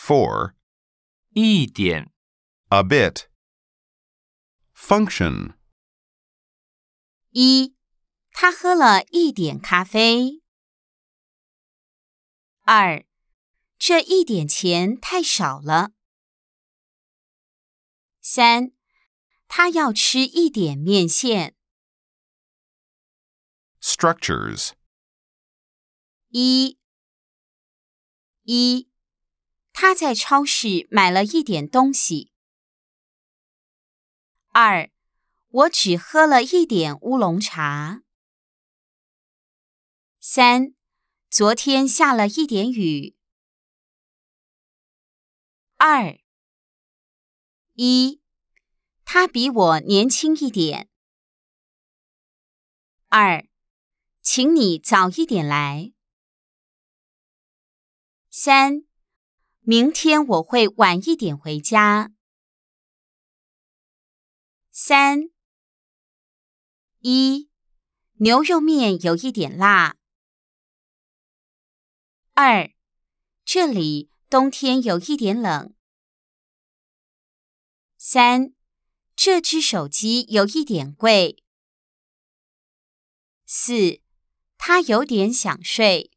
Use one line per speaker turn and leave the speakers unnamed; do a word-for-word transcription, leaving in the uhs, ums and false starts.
For
一点
a bit. Function
一，他喝了一点咖啡。二，这一点钱太少了。三，他要吃一点面线。
Structures
一，一，他在超市买了一点东西。二，我只喝了一点乌龙茶。三，昨天下了一点雨。二，一，他比我年轻一点。二，请你早一点来。三，明天我会晚一点回家。三，一，牛肉面有一点辣。二，这里冬天有一点冷。三，这只手机有一点贵。四，他有点想睡。